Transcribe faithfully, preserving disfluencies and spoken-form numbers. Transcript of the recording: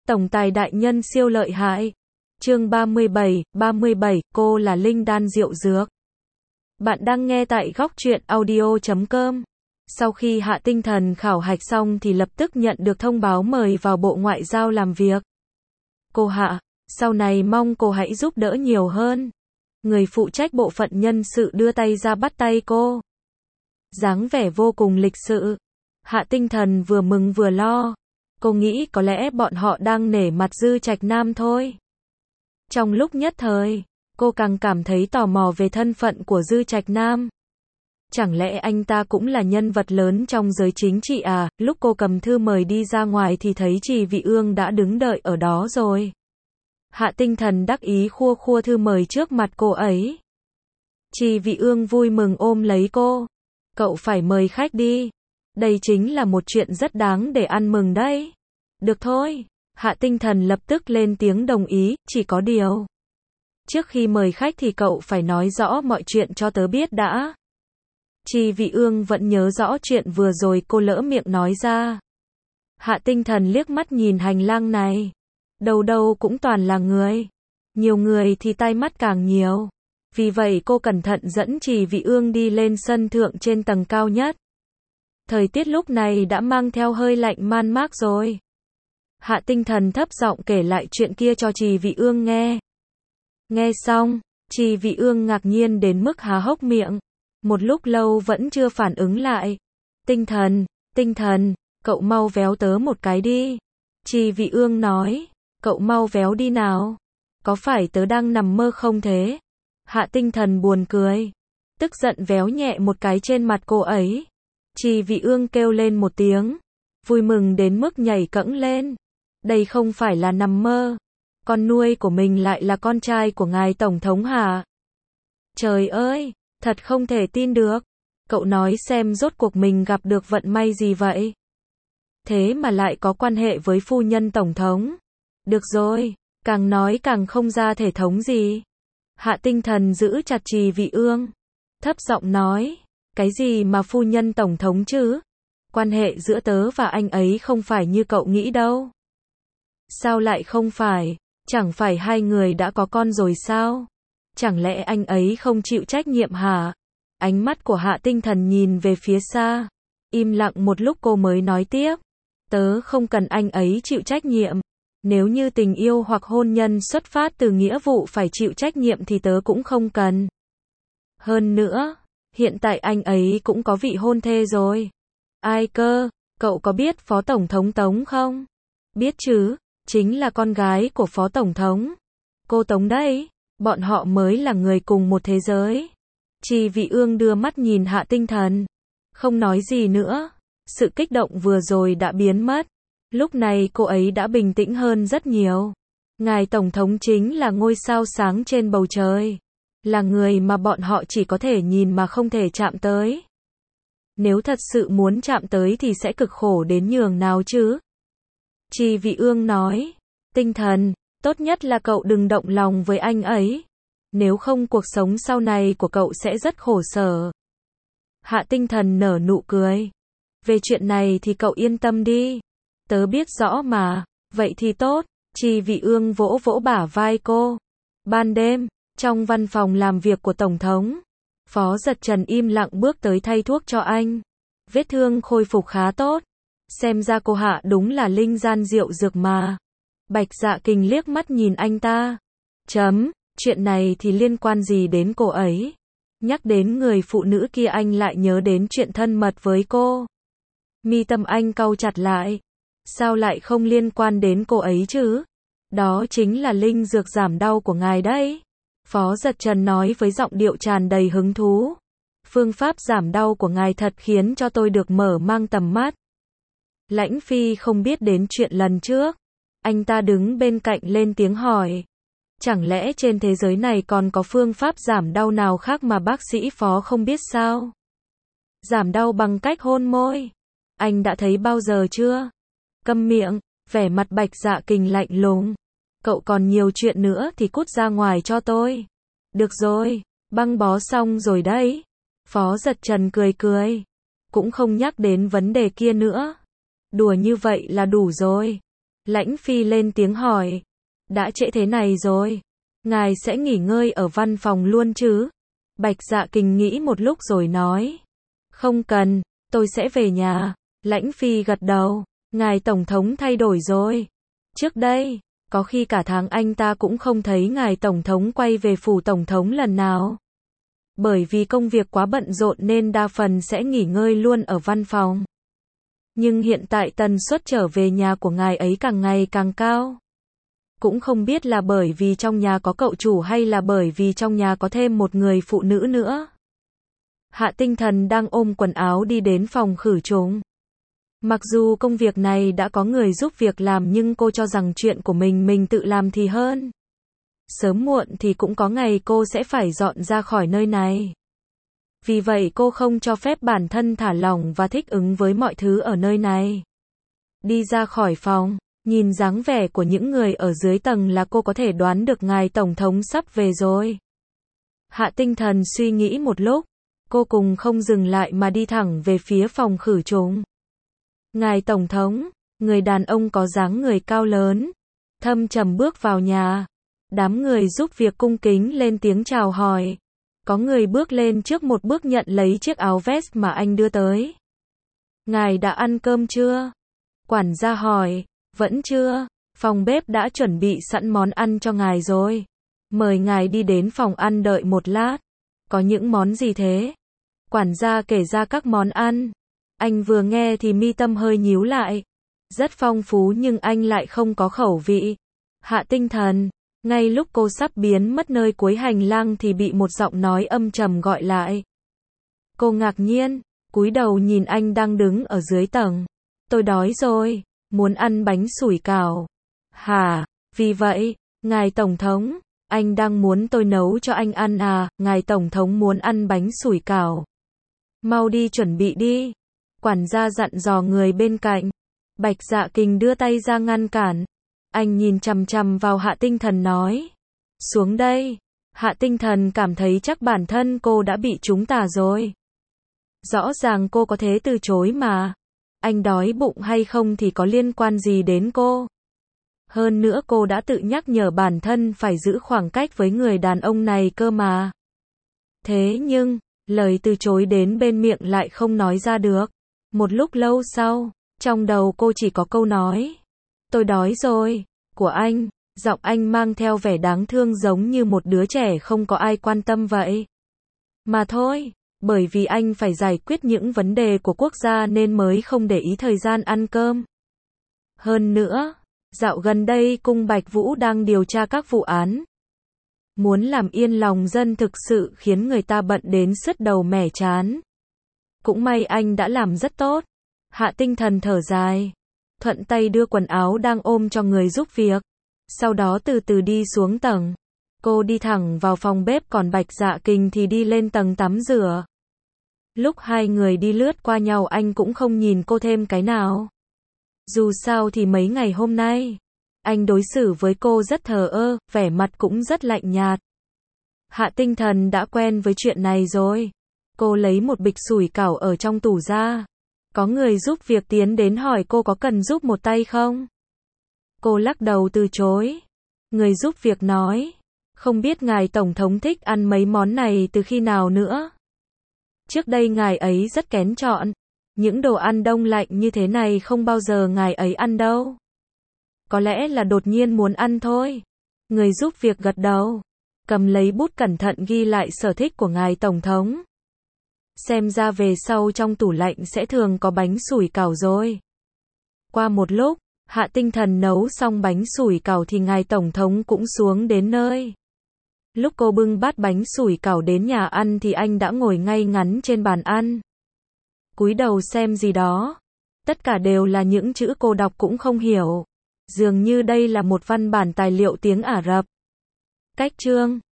Tổng tài đại nhân siêu lợi hại. Chương ba mươi bảy, ba mươi bảy, cô là linh đan rượu dược. Bạn đang nghe tại góc truyện audio chấm com. Sau khi Hạ Tinh Thần khảo hạch xong thì lập tức nhận được thông báo mời vào Bộ Ngoại giao làm việc. Cô Hạ, sau này mong cô hãy giúp đỡ nhiều hơn. Người phụ trách bộ phận nhân sự đưa tay ra bắt tay cô. Dáng vẻ vô cùng lịch sự. Hạ Tinh Thần vừa mừng vừa lo. Cô nghĩ có lẽ bọn họ đang nể mặt Dư Trạch Nam thôi. Trong lúc nhất thời, cô càng cảm thấy tò mò về thân phận của Dư Trạch Nam. Chẳng lẽ anh ta cũng là nhân vật lớn trong giới chính trị à? Lúc cô cầm thư mời đi ra ngoài thì thấy Trì Vị Ương đã đứng đợi ở đó rồi. Hạ Tinh Thần đắc ý khua khua thư mời trước mặt cô ấy. Trì Vị Ương vui mừng ôm lấy cô. Cậu phải mời khách đi. Đây chính là một chuyện rất đáng để ăn mừng đấy. Được thôi. Hạ Tinh Thần lập tức lên tiếng đồng ý, chỉ có điều. Trước khi mời khách thì cậu phải nói rõ mọi chuyện cho tớ biết đã. Trì Vị Ương vẫn nhớ rõ chuyện vừa rồi cô lỡ miệng nói ra. Hạ Tinh Thần liếc mắt nhìn hành lang này. Đâu đâu cũng toàn là người. Nhiều người thì tai mắt càng nhiều. Vì vậy cô cẩn thận dẫn Trì Vị Ương đi lên sân thượng trên tầng cao nhất. Thời tiết lúc này đã mang theo hơi lạnh man mác rồi. Hạ Tinh Thần thấp giọng kể lại chuyện kia cho Trì Vị Ương nghe. Nghe xong, Trì Vị Ương ngạc nhiên đến mức há hốc miệng. Một lúc lâu vẫn chưa phản ứng lại. Tinh Thần, Tinh Thần, cậu mau véo tớ một cái đi. Trì Vị Ương nói, cậu mau véo đi nào. Có phải tớ đang nằm mơ không thế? Hạ Tinh Thần buồn cười. Tức giận véo nhẹ một cái trên mặt cô ấy. Trì Vị Ương kêu lên một tiếng. Vui mừng đến mức nhảy cẫng lên. Đây không phải là nằm mơ. Con nuôi của mình lại là con trai của ngài Tổng thống hả? Trời ơi, thật không thể tin được. Cậu nói xem rốt cuộc mình gặp được vận may gì vậy? Thế mà lại có quan hệ với phu nhân Tổng thống. Được rồi, càng nói càng không ra thể thống gì. Hạ Tinh Thần giữ chặt Trì Vị Ương. Thấp giọng nói, cái gì mà phu nhân Tổng thống chứ? Quan hệ giữa tớ và anh ấy không phải như cậu nghĩ đâu. Sao lại không phải? Chẳng phải hai người đã có con rồi sao? Chẳng lẽ anh ấy không chịu trách nhiệm hả? Ánh mắt của Hạ Tinh Thần nhìn về phía xa. Im lặng một lúc cô mới nói tiếp. Tớ không cần anh ấy chịu trách nhiệm. Nếu như tình yêu hoặc hôn nhân xuất phát từ nghĩa vụ phải chịu trách nhiệm thì tớ cũng không cần. Hơn nữa, hiện tại anh ấy cũng có vị hôn thê rồi. Ai cơ? Cậu có biết Phó Tổng thống Tống không? Biết chứ, chính là con gái của Phó Tổng thống. Cô Tống đấy, bọn họ mới là người cùng một thế giới. Trì Vị Ương đưa mắt nhìn Hạ Tinh Thần. Không nói gì nữa. Sự kích động vừa rồi đã biến mất. Lúc này cô ấy đã bình tĩnh hơn rất nhiều. Ngài Tổng thống chính là ngôi sao sáng trên bầu trời. Là người mà bọn họ chỉ có thể nhìn mà không thể chạm tới. Nếu thật sự muốn chạm tới thì sẽ cực khổ đến nhường nào chứ? Trì Vị Ương nói. Tinh Thần, tốt nhất là cậu đừng động lòng với anh ấy. Nếu không cuộc sống sau này của cậu sẽ rất khổ sở. Hạ Tinh Thần nở nụ cười. Về chuyện này thì cậu yên tâm đi. Tớ biết rõ mà. Vậy thì tốt. Trì Vị Ương vỗ vỗ bả vai cô. Ban đêm, trong văn phòng làm việc của Tổng thống, Phó Dật Trần im lặng bước tới thay thuốc cho anh. Vết thương khôi phục khá tốt. Xem ra cô Hạ đúng là linh gian rượu dược mà. Bạch Dạ Kình liếc mắt nhìn anh ta. Chấm, chuyện này thì liên quan gì đến cô ấy? Nhắc đến người phụ nữ kia anh lại nhớ đến chuyện thân mật với cô. Mi tâm anh cau chặt lại. Sao lại không liên quan đến cô ấy chứ? Đó chính là linh dược giảm đau của ngài đấy. Phó Dật Trần nói với giọng điệu tràn đầy hứng thú. Phương pháp giảm đau của ngài thật khiến cho tôi được mở mang tầm mắt. Lãnh Phi không biết đến chuyện lần trước. Anh ta đứng bên cạnh lên tiếng hỏi. Chẳng lẽ trên thế giới này còn có phương pháp giảm đau nào khác mà bác sĩ Phó không biết sao? Giảm đau bằng cách hôn môi. Anh đã thấy bao giờ chưa? Câm miệng, vẻ mặt Bạch Dạ Kình lạnh lùng. Cậu còn nhiều chuyện nữa thì cút ra ngoài cho tôi. Được rồi, băng bó xong rồi đấy. Phó Dật Trần cười cười. Cũng không nhắc đến vấn đề kia nữa. Đùa như vậy là đủ rồi. Lãnh Phi lên tiếng hỏi. Đã trễ thế này rồi. Ngài sẽ nghỉ ngơi ở văn phòng luôn chứ? Bạch Dạ Kình nghĩ một lúc rồi nói. Không cần, tôi sẽ về nhà. Lãnh Phi gật đầu. Ngài Tổng thống thay đổi rồi. Trước đây, có khi cả tháng anh ta cũng không thấy ngài Tổng thống quay về phủ Tổng thống lần nào. Bởi vì công việc quá bận rộn nên đa phần sẽ nghỉ ngơi luôn ở văn phòng. Nhưng hiện tại tần suất trở về nhà của ngài ấy càng ngày càng cao. Cũng không biết là bởi vì trong nhà có cậu chủ hay là bởi vì trong nhà có thêm một người phụ nữ nữa. Hạ Tinh Thần đang ôm quần áo đi đến phòng khử trùng. Mặc dù công việc này đã có người giúp việc làm nhưng cô cho rằng chuyện của mình mình tự làm thì hơn. Sớm muộn thì cũng có ngày cô sẽ phải dọn ra khỏi nơi này. Vì vậy cô không cho phép bản thân thả lỏng và thích ứng với mọi thứ ở nơi này. Đi ra khỏi phòng, nhìn dáng vẻ của những người ở dưới tầng là cô có thể đoán được ngài Tổng thống sắp về rồi. Hạ Tinh Thần suy nghĩ một lúc, cô cùng không dừng lại mà đi thẳng về phía phòng khử trùng. Ngài Tổng thống, người đàn ông có dáng người cao lớn, thâm trầm bước vào nhà. Đám người giúp việc cung kính lên tiếng chào hỏi. Có người bước lên trước một bước nhận lấy chiếc áo vest mà anh đưa tới. Ngài đã ăn cơm chưa? Quản gia hỏi. Vẫn chưa, phòng bếp đã chuẩn bị sẵn món ăn cho ngài rồi. Mời ngài đi đến phòng ăn đợi một lát. Có những món gì thế? Quản gia kể ra các món ăn. Anh vừa nghe thì mi tâm hơi nhíu lại. Rất phong phú nhưng anh lại không có khẩu vị. Hạ Tinh Thần, ngay lúc cô sắp biến mất nơi cuối hành lang thì bị một giọng nói âm trầm gọi lại. Cô ngạc nhiên, cúi đầu nhìn anh đang đứng ở dưới tầng. Tôi đói rồi, muốn ăn bánh sủi cảo. Hả, vì vậy, ngài Tổng thống, anh đang muốn tôi nấu cho anh ăn à? Ngài Tổng thống muốn ăn bánh sủi cảo. Mau đi chuẩn bị đi. Quản gia dặn dò người bên cạnh. Bạch Dạ Kình đưa tay ra ngăn cản. Anh nhìn chằm chằm vào Hạ Tinh Thần nói. Xuống đây. Hạ Tinh Thần cảm thấy chắc bản thân cô đã bị trúng tà rồi. Rõ ràng cô có thể từ chối mà. Anh đói bụng hay không thì có liên quan gì đến cô. Hơn nữa cô đã tự nhắc nhở bản thân phải giữ khoảng cách với người đàn ông này cơ mà. Thế nhưng, lời từ chối đến bên miệng lại không nói ra được. Một lúc lâu sau, trong đầu cô chỉ có câu nói. Tôi đói rồi, của anh, giọng anh mang theo vẻ đáng thương giống như một đứa trẻ không có ai quan tâm vậy. Mà thôi, bởi vì anh phải giải quyết những vấn đề của quốc gia nên mới không để ý thời gian ăn cơm. Hơn nữa, dạo gần đây cung Bạch Vũ đang điều tra các vụ án. Muốn làm yên lòng dân thực sự khiến người ta bận đến sứt đầu mẻ chán. Cũng may anh đã làm rất tốt. Hạ Tinh Thần thở dài. Thuận tay đưa quần áo đang ôm cho người giúp việc. Sau đó từ từ đi xuống tầng. Cô đi thẳng vào phòng bếp còn Bạch Dạ Kình thì đi lên tầng tắm rửa. Lúc hai người đi lướt qua nhau anh cũng không nhìn cô thêm cái nào. Dù sao thì mấy ngày hôm nay, anh đối xử với cô rất thờ ơ, vẻ mặt cũng rất lạnh nhạt. Hạ Tinh Thần đã quen với chuyện này rồi. Cô lấy một bịch sủi cảo ở trong tủ ra. Có người giúp việc tiến đến hỏi cô có cần giúp một tay không? Cô lắc đầu từ chối. Người giúp việc nói, không biết ngài Tổng thống thích ăn mấy món này từ khi nào nữa. Trước đây ngài ấy rất kén chọn. Những đồ ăn đông lạnh như thế này không bao giờ ngài ấy ăn đâu. Có lẽ là đột nhiên muốn ăn thôi. Người giúp việc gật đầu. Cầm lấy bút cẩn thận ghi lại sở thích của ngài Tổng thống. Xem ra về sau trong tủ lạnh sẽ thường có bánh sủi cảo rồi. Qua một lúc, Hạ Tinh Thần nấu xong bánh sủi cảo thì ngài Tổng thống cũng xuống đến nơi. Lúc cô bưng bát bánh sủi cảo đến nhà ăn thì anh đã ngồi ngay ngắn trên bàn ăn. Cúi đầu xem gì đó. Tất cả đều là những chữ cô đọc cũng không hiểu. Dường như đây là một văn bản tài liệu tiếng Ả Rập. Cách chương